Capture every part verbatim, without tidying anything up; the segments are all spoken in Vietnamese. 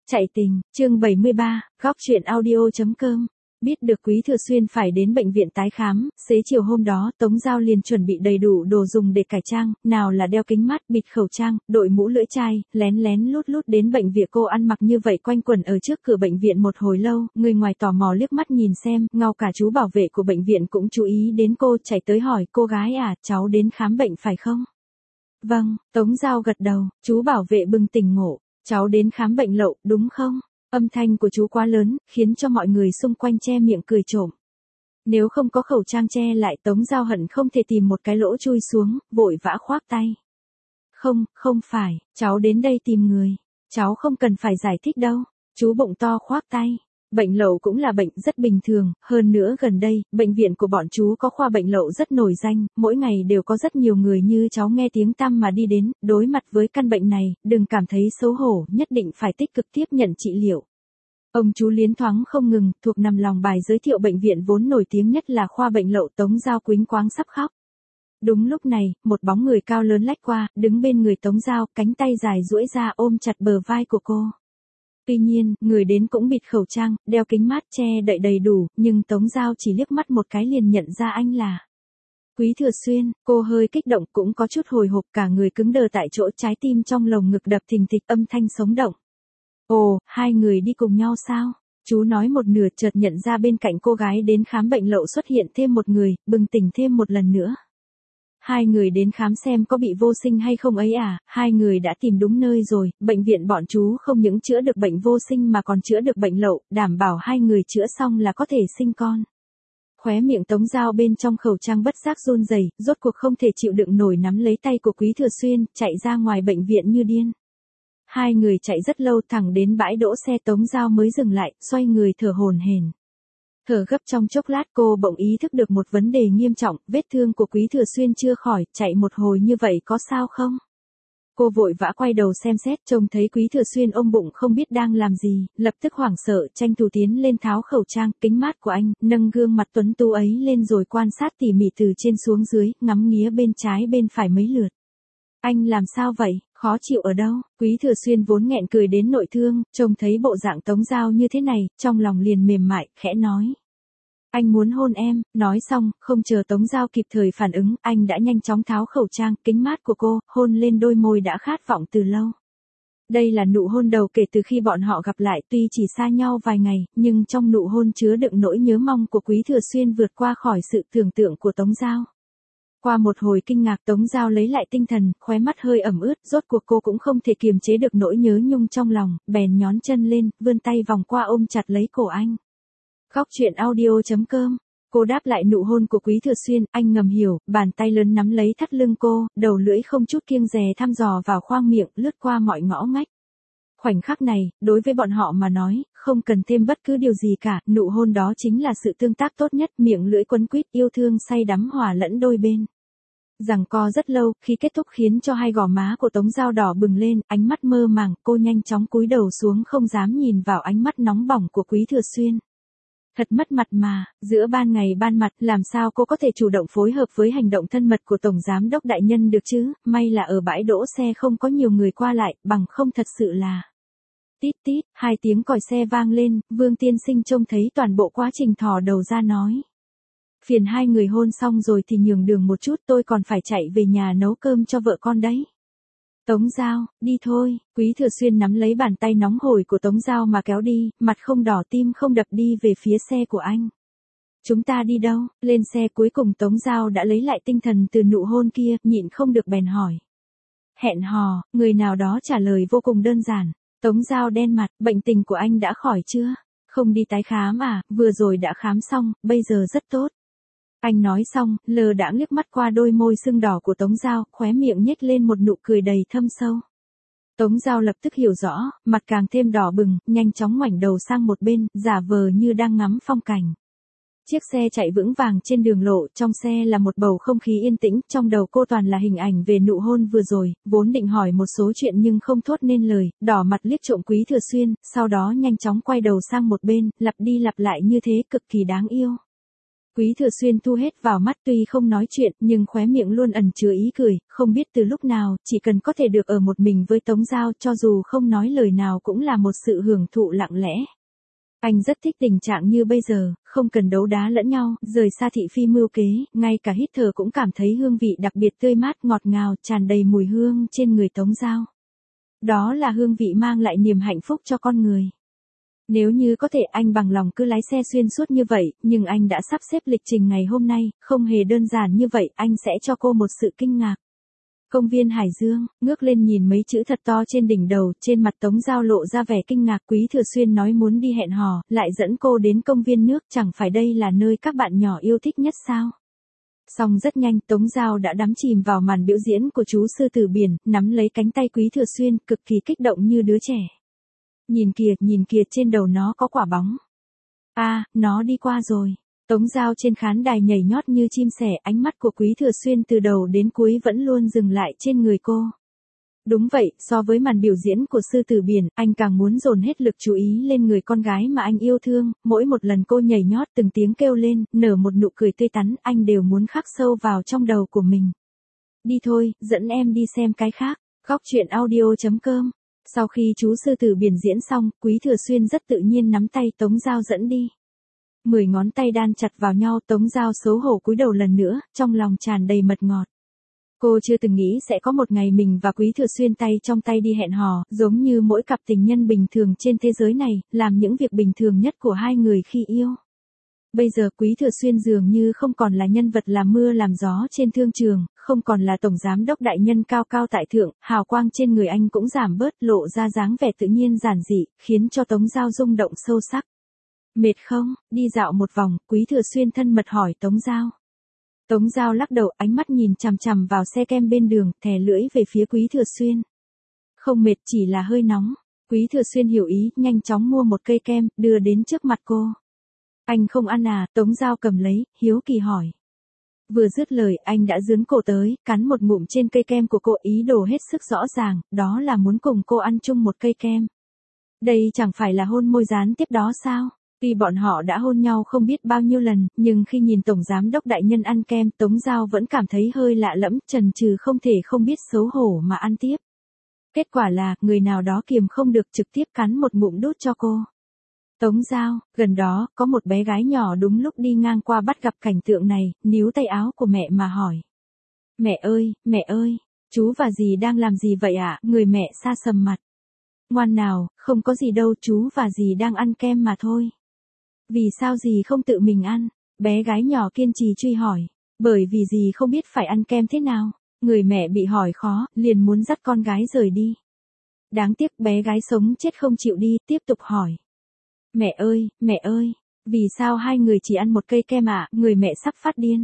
Chạy tình, chương bảy mươi ba, góc chuyện audio chấm com. Biết được Quý Thừa Xuyên phải đến bệnh viện tái khám, xế chiều hôm đó Tống Giao liền chuẩn bị đầy đủ đồ dùng để cải trang, nào là đeo kính mát, bịt khẩu trang, đội mũ lưỡi chai, lén lén lút lút đến bệnh viện. Cô ăn mặc như vậy quanh quẩn ở trước cửa bệnh viện một hồi lâu, người ngoài tò mò liếc mắt nhìn xem, ngay cả chú bảo vệ của bệnh viện cũng chú ý đến cô, chạy tới hỏi, cô gái à, cháu đến khám bệnh phải không? Vâng, Tống Giao gật đầu, chú bảo vệ bừng tỉnh ngộ. Cháu đến khám bệnh lậu, đúng không? Âm thanh của chú quá lớn, khiến cho mọi người xung quanh che miệng cười trộm. Nếu không có khẩu trang che lại, Tống Giao hận không thể tìm một cái lỗ chui xuống, vội vã khoác tay. Không, không phải, cháu đến đây tìm người. Cháu không cần phải giải thích đâu. Chú bụng to khoác tay. Bệnh lậu cũng là bệnh rất bình thường, hơn nữa gần đây, bệnh viện của bọn chú có khoa bệnh lậu rất nổi danh, mỗi ngày đều có rất nhiều người như cháu nghe tiếng tăm mà đi đến, đối mặt với căn bệnh này, đừng cảm thấy xấu hổ, nhất định phải tích cực tiếp nhận trị liệu. Ông chú liến thoáng không ngừng, thuộc nằm lòng bài giới thiệu bệnh viện vốn nổi tiếng nhất là khoa bệnh lậu. Tống Giao quýnh quáng sắp khóc. Đúng lúc này, một bóng người cao lớn lách qua, đứng bên người Tống Giao, cánh tay dài duỗi ra ôm chặt bờ vai của cô. Tuy nhiên, người đến cũng bịt khẩu trang, đeo kính mát che đậy đầy đủ, nhưng Tống Giao chỉ liếc mắt một cái liền nhận ra anh là Quý Thừa Xuyên. Cô hơi kích động, cũng có chút hồi hộp, cả người cứng đờ tại chỗ, trái tim trong lồng ngực đập thình thịch, âm thanh sống động. Ồ, hai người đi cùng nhau sao? Chú nói một nửa, chợt nhận ra bên cạnh cô gái đến khám bệnh lậu xuất hiện thêm một người, bừng tỉnh thêm một lần nữa. Hai người đến khám xem có bị vô sinh hay không ấy à, hai người đã tìm đúng nơi rồi, bệnh viện bọn chú không những chữa được bệnh vô sinh mà còn chữa được bệnh lậu, đảm bảo hai người chữa xong là có thể sinh con. Khóe miệng Tống Giao bên trong khẩu trang bất giác run rẩy, rốt cuộc không thể chịu đựng nổi nắm lấy tay của Quý Thừa Xuyên, chạy ra ngoài bệnh viện như điên. Hai người chạy rất lâu, thẳng đến bãi đỗ xe Tống Giao mới dừng lại, xoay người thở hổn hển. Thở gấp trong chốc lát cô bỗng ý thức được một vấn đề nghiêm trọng, vết thương của Quý Thừa Xuyên chưa khỏi, chạy một hồi như vậy có sao không? Cô vội vã quay đầu xem xét, trông thấy Quý Thừa Xuyên ôm bụng không biết đang làm gì, lập tức hoảng sợ, tranh thủ tiến lên tháo khẩu trang, kính mát của anh, nâng gương mặt tuấn tú ấy lên rồi quan sát tỉ mỉ từ trên xuống dưới, ngắm nghía bên trái bên phải mấy lượt. Anh làm sao vậy, khó chịu ở đâu? Quý Thừa Xuyên vốn nghẹn cười đến nội thương, trông thấy bộ dạng Tống Giao như thế này, trong lòng liền mềm mại, khẽ nói. Anh muốn hôn em. Nói xong, không chờ Tống Giao kịp thời phản ứng, anh đã nhanh chóng tháo khẩu trang, kính mát của cô, hôn lên đôi môi đã khát vọng từ lâu. Đây là nụ hôn đầu kể từ khi bọn họ gặp lại, tuy chỉ xa nhau vài ngày, nhưng trong nụ hôn chứa đựng nỗi nhớ mong của Quý Thừa Xuyên vượt qua khỏi sự tưởng tượng của Tống Giao. Qua một hồi kinh ngạc, Tống Giao lấy lại tinh thần, khóe mắt hơi ẩm ướt, rốt cuộc cô cũng không thể kiềm chế được nỗi nhớ nhung trong lòng, bèn nhón chân lên, vươn tay vòng qua ôm chặt lấy cổ anh. Góc chuyện audio chấm com. Cô đáp lại nụ hôn của Quý Thừa Xuyên, anh ngầm hiểu, bàn tay lớn nắm lấy thắt lưng cô, đầu lưỡi không chút kiêng dè thăm dò vào khoang miệng, lướt qua mọi ngõ ngách. Khoảnh khắc này, đối với bọn họ mà nói, không cần thêm bất cứ điều gì cả, nụ hôn đó chính là sự tương tác tốt nhất, miệng lưỡi quấn quýt, yêu thương say đắm hòa lẫn đôi bên. Giằng co rất lâu, khi kết thúc khiến cho hai gò má của Tống Giao đỏ bừng lên, ánh mắt mơ màng, cô nhanh chóng cúi đầu xuống không dám nhìn vào ánh mắt nóng bỏng của Quý Thừa Xuyên. Thật mất mặt mà, giữa ban ngày ban mặt, làm sao cô có thể chủ động phối hợp với hành động thân mật của Tổng Giám đốc đại nhân được chứ, may là ở bãi đỗ xe không có nhiều người qua lại, bằng không thật sự là... Tít tít, hai tiếng còi xe vang lên, Vương tiên sinh trông thấy toàn bộ quá trình thò đầu ra nói. Phiền hai người hôn xong rồi thì nhường đường một chút, tôi còn phải chạy về nhà nấu cơm cho vợ con đấy. Tống Giao, đi thôi. Quý Thừa Xuyên nắm lấy bàn tay nóng hổi của Tống Giao mà kéo đi, mặt không đỏ tim không đập đi về phía xe của anh. Chúng ta đi đâu? Lên xe cuối cùng Tống Giao đã lấy lại tinh thần từ nụ hôn kia, nhịn không được bèn hỏi. Hẹn hò, người nào đó trả lời vô cùng đơn giản. Tống Giao đen mặt, bệnh tình của anh đã khỏi chưa? Không đi tái khám à, vừa rồi đã khám xong, bây giờ rất tốt. Anh nói xong, lờ đãng liếc mắt qua đôi môi sưng đỏ của Tống Giao, khóe miệng nhếch lên một nụ cười đầy thâm sâu. Tống Giao lập tức hiểu rõ, mặt càng thêm đỏ bừng, nhanh chóng ngoảnh đầu sang một bên, giả vờ như đang ngắm phong cảnh. Chiếc xe chạy vững vàng trên đường lộ, trong xe là một bầu không khí yên tĩnh, trong đầu cô toàn là hình ảnh về nụ hôn vừa rồi, vốn định hỏi một số chuyện nhưng không thốt nên lời, đỏ mặt liếc trộm Quý Thừa Xuyên, sau đó nhanh chóng quay đầu sang một bên, lặp đi lặp lại như thế cực kỳ đáng yêu. Quý Thừa Xuyên thu hết vào mắt, tuy không nói chuyện, nhưng khóe miệng luôn ẩn chứa ý cười, không biết từ lúc nào, chỉ cần có thể được ở một mình với Tống Giao, cho dù không nói lời nào cũng là một sự hưởng thụ lặng lẽ. Anh rất thích tình trạng như bây giờ, không cần đấu đá lẫn nhau, rời xa thị phi mưu kế, ngay cả hít thở cũng cảm thấy hương vị đặc biệt tươi mát ngọt ngào, tràn đầy mùi hương trên người Tống Giao. Đó là hương vị mang lại niềm hạnh phúc cho con người. Nếu như có thể anh bằng lòng cứ lái xe xuyên suốt như vậy, nhưng anh đã sắp xếp lịch trình ngày hôm nay, không hề đơn giản như vậy, anh sẽ cho cô một sự kinh ngạc. Công viên Hải Dương, ngước lên nhìn mấy chữ thật to trên đỉnh đầu, trên mặt Tống Giao lộ ra vẻ kinh ngạc. Quý Thừa Xuyên nói muốn đi hẹn hò, lại dẫn cô đến công viên nước, chẳng phải đây là nơi các bạn nhỏ yêu thích nhất sao? Xong rất nhanh, Tống Giao đã đắm chìm vào màn biểu diễn của chú sư tử biển, nắm lấy cánh tay Quý Thừa Xuyên, cực kỳ kích động như đứa trẻ. Nhìn kìa, nhìn kìa, trên đầu nó có quả bóng. A, à, nó đi qua rồi. Tống Giao trên khán đài nhảy nhót như chim sẻ, ánh mắt của Quý Thừa Xuyên từ đầu đến cuối vẫn luôn dừng lại trên người cô. Đúng vậy, so với màn biểu diễn của sư tử biển, anh càng muốn dồn hết lực chú ý lên người con gái mà anh yêu thương, mỗi một lần cô nhảy nhót từng tiếng kêu lên, nở một nụ cười tươi tắn, anh đều muốn khắc sâu vào trong đầu của mình. Đi thôi, dẫn em đi xem cái khác. Góc truyện audio chấm com. Sau khi chú sư tử biển diễn xong, Quý Thừa Xuyên rất tự nhiên nắm tay Tống Giao dẫn đi. Mười ngón tay đan chặt vào nhau, Tống Giao xấu hổ cúi đầu lần nữa, trong lòng tràn đầy mật ngọt. Cô chưa từng nghĩ sẽ có một ngày mình và Quý Thừa Xuyên tay trong tay đi hẹn hò, giống như mỗi cặp tình nhân bình thường trên thế giới này, làm những việc bình thường nhất của hai người khi yêu. Bây giờ Quý Thừa Xuyên dường như không còn là nhân vật làm mưa làm gió trên thương trường, không còn là tổng giám đốc đại nhân cao cao tại thượng, hào quang trên người anh cũng giảm bớt, lộ ra dáng vẻ tự nhiên giản dị, khiến cho Tống Giao rung động sâu sắc. Mệt không? Đi dạo một vòng, Quý Thừa Xuyên thân mật hỏi Tống Giao. Tống Giao lắc đầu, ánh mắt nhìn chằm chằm vào xe kem bên đường, thè lưỡi về phía Quý Thừa Xuyên. Không mệt, chỉ là hơi nóng. Quý Thừa Xuyên hiểu ý, nhanh chóng mua một cây kem, đưa đến trước mặt cô. Anh không ăn à? Tống Giao cầm lấy, hiếu kỳ hỏi. Vừa dứt lời, anh đã dướn cổ tới, cắn một ngụm trên cây kem của cô, ý đồ hết sức rõ ràng, đó là muốn cùng cô ăn chung một cây kem. Đây chẳng phải là hôn môi gián tiếp đó sao? Tuy bọn họ đã hôn nhau không biết bao nhiêu lần, nhưng khi nhìn tổng giám đốc đại nhân ăn kem, Tống Giao vẫn cảm thấy hơi lạ lẫm, chần chừ không thể không biết xấu hổ mà ăn tiếp. Kết quả là, người nào đó kiềm không được trực tiếp cắn một ngụm đút cho cô. Tống Giao, gần đó, có một bé gái nhỏ đúng lúc đi ngang qua bắt gặp cảnh tượng này, níu tay áo của mẹ mà hỏi. Mẹ ơi, mẹ ơi, chú và dì đang làm gì vậy ạ? À? Người mẹ sa sầm mặt. Ngoan nào, không có gì đâu, chú và dì đang ăn kem mà thôi. Vì sao dì không tự mình ăn? Bé gái nhỏ kiên trì truy hỏi. Bởi vì dì không biết phải ăn kem thế nào. Người mẹ bị hỏi khó, liền muốn dắt con gái rời đi. Đáng tiếc bé gái sống chết không chịu đi, tiếp tục hỏi. Mẹ ơi, mẹ ơi, vì sao hai người chỉ ăn một cây kem ạ? À? Người mẹ sắp phát điên.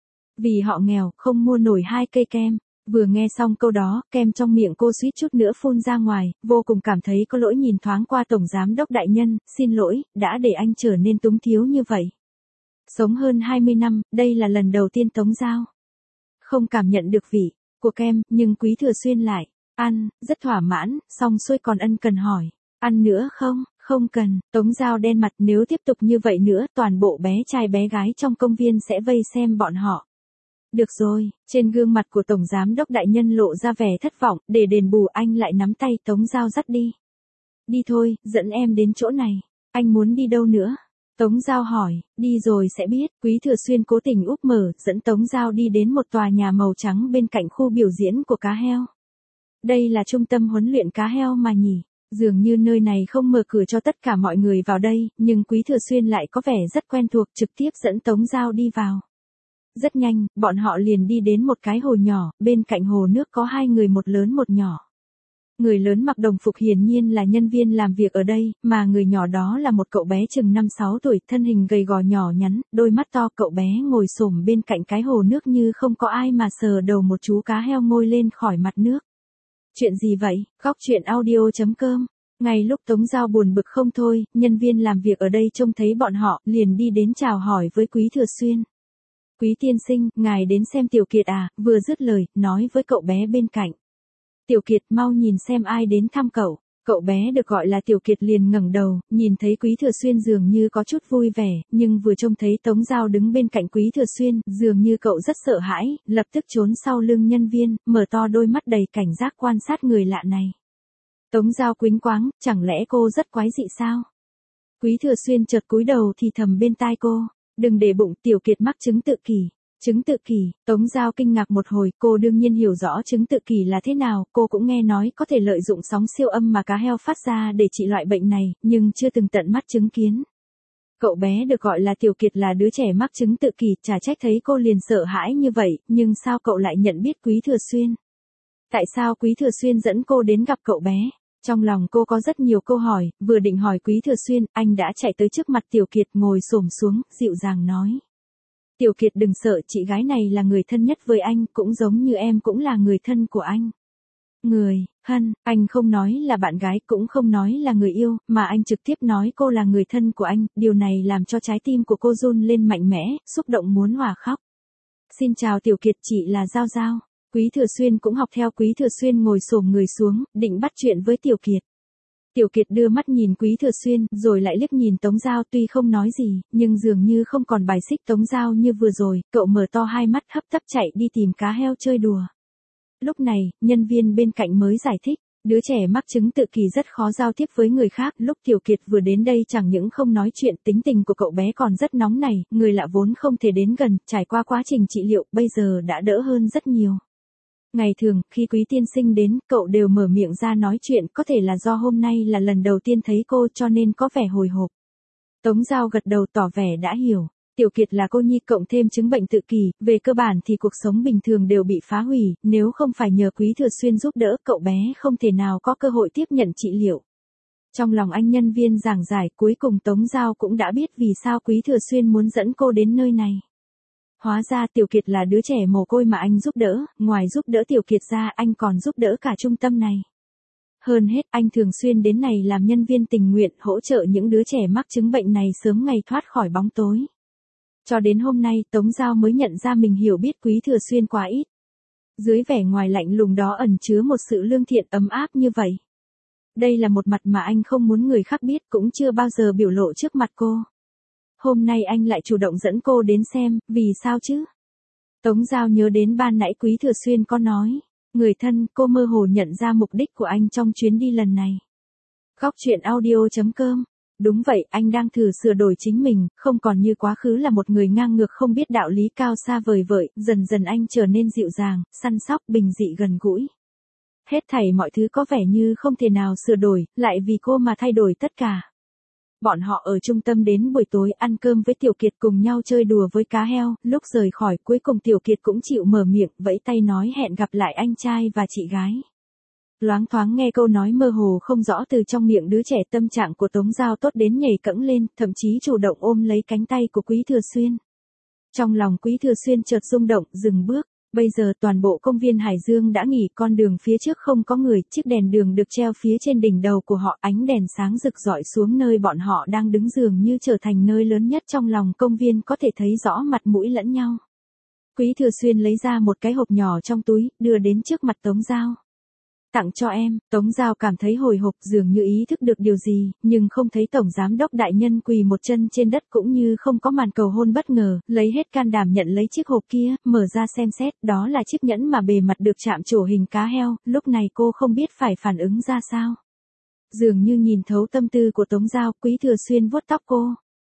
Vì họ nghèo, không mua nổi hai cây kem. Vừa nghe xong câu đó, kem trong miệng cô suýt chút nữa phun ra ngoài, vô cùng cảm thấy có lỗi, nhìn thoáng qua tổng giám đốc đại nhân, xin lỗi, đã để anh trở nên túng thiếu như vậy. Sống hơn hai mươi năm, đây là lần đầu tiên Tống Giao không cảm nhận được vị của kem, nhưng Quý Thừa Xuyên lại ăn, rất thỏa mãn, xong xuôi còn ân cần hỏi, ăn nữa không? Không cần. Tống Giao đen mặt, nếu tiếp tục như vậy nữa, toàn bộ bé trai bé gái trong công viên sẽ vây xem bọn họ. Được rồi, trên gương mặt của tổng giám đốc đại nhân lộ ra vẻ thất vọng, để đền bù anh lại nắm tay Tống Giao dắt đi. Đi thôi, dẫn em đến chỗ này. Anh muốn đi đâu nữa? Tống Giao hỏi, đi rồi sẽ biết. Quý Thừa Xuyên cố tình úp mở, dẫn Tống Giao đi đến một tòa nhà màu trắng bên cạnh khu biểu diễn của cá heo. Đây là trung tâm huấn luyện cá heo mà nhỉ? Dường như nơi này không mở cửa cho tất cả mọi người vào đây, nhưng Quý Thừa Xuyên lại có vẻ rất quen thuộc, trực tiếp dẫn Tống Giao đi vào. Rất nhanh, bọn họ liền đi đến một cái hồ nhỏ, bên cạnh hồ nước có hai người, một lớn một nhỏ. Người lớn mặc đồng phục hiển nhiên là nhân viên làm việc ở đây, mà người nhỏ đó là một cậu bé chừng năm sáu tuổi, thân hình gầy gò nhỏ nhắn, đôi mắt to. Cậu bé ngồi xổm bên cạnh cái hồ nước như không có ai mà sờ đầu một chú cá heo ngoi lên khỏi mặt nước. Chuyện gì vậy? Góc truyện audio chấm com. Ngay lúc Tống Giao buồn bực không thôi, nhân viên làm việc ở đây trông thấy bọn họ, liền đi đến chào hỏi với Quý Thừa Xuyên. Quý tiên sinh, ngài đến xem Tiểu Kiệt à? Vừa dứt lời, nói với cậu bé bên cạnh. Tiểu Kiệt, mau nhìn xem ai đến thăm cậu. Cậu bé được gọi là Tiểu Kiệt liền ngẩng đầu, nhìn thấy Quý Thừa Xuyên dường như có chút vui vẻ, nhưng vừa trông thấy Tống Giao đứng bên cạnh Quý Thừa Xuyên, dường như cậu rất sợ hãi, lập tức trốn sau lưng nhân viên, mở to đôi mắt đầy cảnh giác quan sát người lạ này. Tống Giao quýnh quáng, chẳng lẽ cô rất quái dị sao? Quý Thừa Xuyên chợt cúi đầu thì thầm bên tai cô, đừng để bụng, Tiểu Kiệt mắc chứng tự kỷ. Chứng tự kỷ, Tống Giao kinh ngạc một hồi, cô đương nhiên hiểu rõ chứng tự kỷ là thế nào, cô cũng nghe nói có thể lợi dụng sóng siêu âm mà cá heo phát ra để trị loại bệnh này, nhưng chưa từng tận mắt chứng kiến. Cậu bé được gọi là Tiểu Kiệt là đứa trẻ mắc chứng tự kỷ, chả trách thấy cô liền sợ hãi như vậy, nhưng sao cậu lại nhận biết Quý Thừa Xuyên? Tại sao Quý Thừa Xuyên dẫn cô đến gặp cậu bé? Trong lòng cô có rất nhiều câu hỏi, vừa định hỏi Quý Thừa Xuyên, anh đã chạy tới trước mặt Tiểu Kiệt ngồi xổm xuống, dịu dàng nói. Tiểu Kiệt đừng sợ, chị gái này là người thân nhất với anh, cũng giống như em cũng là người thân của anh. Người, thân, anh không nói là bạn gái, cũng không nói là người yêu, mà anh trực tiếp nói cô là người thân của anh, điều này làm cho trái tim của cô run lên mạnh mẽ, xúc động muốn hòa khóc. Xin chào Tiểu Kiệt, chị là Giao Giao. Quý Thừa Xuyên cũng học theo Quý Thừa Xuyên ngồi xổm người xuống, định bắt chuyện với Tiểu Kiệt. Tiểu Kiệt đưa mắt nhìn Quý Thừa Xuyên, rồi lại liếc nhìn Tống Giao, tuy không nói gì, nhưng dường như không còn bài xích Tống Giao như vừa rồi, cậu mở to hai mắt hấp tấp chạy đi tìm cá heo chơi đùa. Lúc này, nhân viên bên cạnh mới giải thích, đứa trẻ mắc chứng tự kỷ rất khó giao tiếp với người khác, lúc Tiểu Kiệt vừa đến đây chẳng những không nói chuyện, tính tình của cậu bé còn rất nóng nảy, người lạ vốn không thể đến gần, trải qua quá trình trị liệu, bây giờ đã đỡ hơn rất nhiều. Ngày thường, khi Quý tiên sinh đến, cậu đều mở miệng ra nói chuyện, có thể là do hôm nay là lần đầu tiên thấy cô cho nên có vẻ hồi hộp. Tống Giao gật đầu tỏ vẻ đã hiểu. Tiểu Kiệt là cô nhi cộng thêm chứng bệnh tự kỷ, về cơ bản thì cuộc sống bình thường đều bị phá hủy, nếu không phải nhờ Quý Thừa Xuyên giúp đỡ, cậu bé không thể nào có cơ hội tiếp nhận trị liệu. Trong lòng anh nhân viên giảng giải, cuối cùng Tống Giao cũng đã biết vì sao Quý Thừa Xuyên muốn dẫn cô đến nơi này. Hóa ra Tiểu Kiệt là đứa trẻ mồ côi mà anh giúp đỡ, ngoài giúp đỡ Tiểu Kiệt ra anh còn giúp đỡ cả trung tâm này. Hơn hết anh thường xuyên đến này làm nhân viên tình nguyện hỗ trợ những đứa trẻ mắc chứng bệnh này sớm ngày thoát khỏi bóng tối. Cho đến hôm nay Tống Giao mới nhận ra mình hiểu biết Quý Thừa Xuyên quá ít. Dưới vẻ ngoài lạnh lùng đó ẩn chứa một sự lương thiện ấm áp như vậy. Đây là một mặt mà anh không muốn người khác biết, cũng chưa bao giờ biểu lộ trước mặt cô. Hôm nay anh lại chủ động dẫn cô đến xem, vì sao chứ? Tống Giao nhớ đến ban nãy Quý Thừa Xuyên có nói. Người thân, cô mơ hồ nhận ra mục đích của anh trong chuyến đi lần này. Góc truyện audio chấm com. Đúng vậy, anh đang thử sửa đổi chính mình, không còn như quá khứ là một người ngang ngược không biết đạo lý cao xa vời vợi, dần dần anh trở nên dịu dàng, săn sóc, bình dị gần gũi. Hết thảy mọi thứ có vẻ như không thể nào sửa đổi, lại vì cô mà thay đổi tất cả. Bọn họ ở trung tâm đến buổi tối ăn cơm với Tiểu Kiệt cùng nhau chơi đùa với cá heo, lúc rời khỏi cuối cùng Tiểu Kiệt cũng chịu mở miệng, vẫy tay nói hẹn gặp lại anh trai và chị gái. Loáng thoáng nghe câu nói mơ hồ không rõ từ trong miệng đứa trẻ, tâm trạng của Tống Giao tốt đến nhảy cẫng lên, thậm chí chủ động ôm lấy cánh tay của Quý Thừa Xuyên. Trong lòng Quý Thừa Xuyên chợt rung động, dừng bước. Bây giờ toàn bộ công viên Hải Dương đã nghỉ, con đường phía trước không có người, chiếc đèn đường được treo phía trên đỉnh đầu của họ, ánh đèn sáng rực rọi xuống nơi bọn họ đang đứng, dường như trở thành nơi lớn nhất trong lòng công viên, có thể thấy rõ mặt mũi lẫn nhau. Quý Thừa Xuyên lấy ra một cái hộp nhỏ trong túi, đưa đến trước mặt Tống Giao. Tặng cho em. Tống Giao cảm thấy hồi hộp, dường như ý thức được điều gì, nhưng không thấy tổng giám đốc đại nhân quỳ một chân trên đất, cũng như không có màn cầu hôn bất ngờ, lấy hết can đảm nhận lấy chiếc hộp kia, mở ra xem xét, đó là chiếc nhẫn mà bề mặt được chạm trổ hình cá heo, lúc này cô không biết phải phản ứng ra sao. Dường như nhìn thấu tâm tư của Tống Giao, Quý Thừa Xuyên vuốt tóc cô.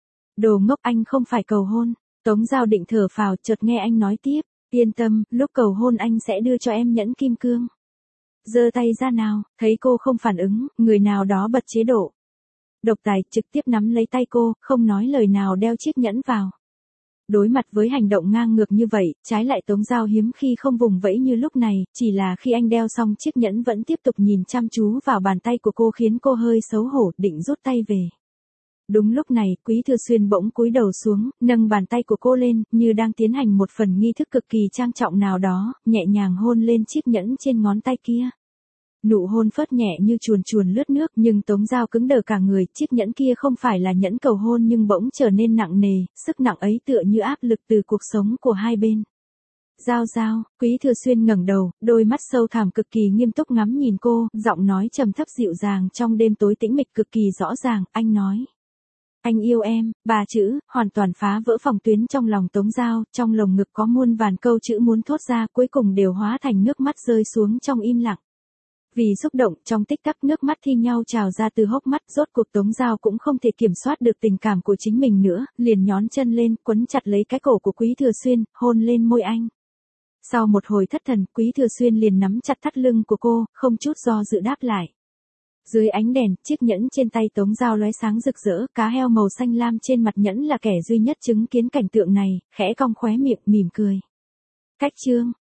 Đồ ngốc, anh không phải cầu hôn. Tống Giao định thở phào, chợt nghe anh nói tiếp, yên tâm, lúc cầu hôn anh sẽ đưa cho em nhẫn kim cương. Giơ tay ra nào, thấy cô không phản ứng, người nào đó bật chế độ. Độc tài trực tiếp nắm lấy tay cô, không nói lời nào đeo chiếc nhẫn vào. Đối mặt với hành động ngang ngược như vậy, trái lại Tống Giao hiếm khi không vùng vẫy như lúc này, chỉ là khi anh đeo xong chiếc nhẫn vẫn tiếp tục nhìn chăm chú vào bàn tay của cô khiến cô hơi xấu hổ, định rút tay về. Đúng lúc này, Quý Thừa Xuyên bỗng cúi đầu xuống, nâng bàn tay của cô lên, như đang tiến hành một phần nghi thức cực kỳ trang trọng nào đó, nhẹ nhàng hôn lên chiếc nhẫn trên ngón tay kia. Nụ hôn phớt nhẹ như chuồn chuồn lướt nước, nhưng Tống Giao cứng đờ cả người, chiếc nhẫn kia không phải là nhẫn cầu hôn nhưng bỗng trở nên nặng nề, sức nặng ấy tựa như áp lực từ cuộc sống của hai bên. Giao Giao, Quý Thừa Xuyên ngẩng đầu, đôi mắt sâu thẳm cực kỳ nghiêm túc ngắm nhìn cô, giọng nói trầm thấp dịu dàng trong đêm tối tĩnh mịch cực kỳ rõ ràng, anh nói. Anh yêu em, ba chữ, hoàn toàn phá vỡ phòng tuyến trong lòng Tống Giao, trong lồng ngực có muôn vàn câu chữ muốn thốt ra cuối cùng đều hóa thành nước mắt rơi xuống trong im lặng. Vì xúc động trong tích tắc nước mắt thi nhau trào ra từ hốc mắt, rốt cuộc Tống Giao cũng không thể kiểm soát được tình cảm của chính mình nữa, liền nhón chân lên, quấn chặt lấy cái cổ của Quý Thừa Xuyên, hôn lên môi anh. Sau một hồi thất thần, Quý Thừa Xuyên liền nắm chặt thắt lưng của cô, không chút do dự đáp lại. Dưới ánh đèn, chiếc nhẫn trên tay Tống Giao lóe sáng rực rỡ, cá heo màu xanh lam trên mặt nhẫn là kẻ duy nhất chứng kiến cảnh tượng này, khẽ cong khóe miệng, mỉm cười. Cách chương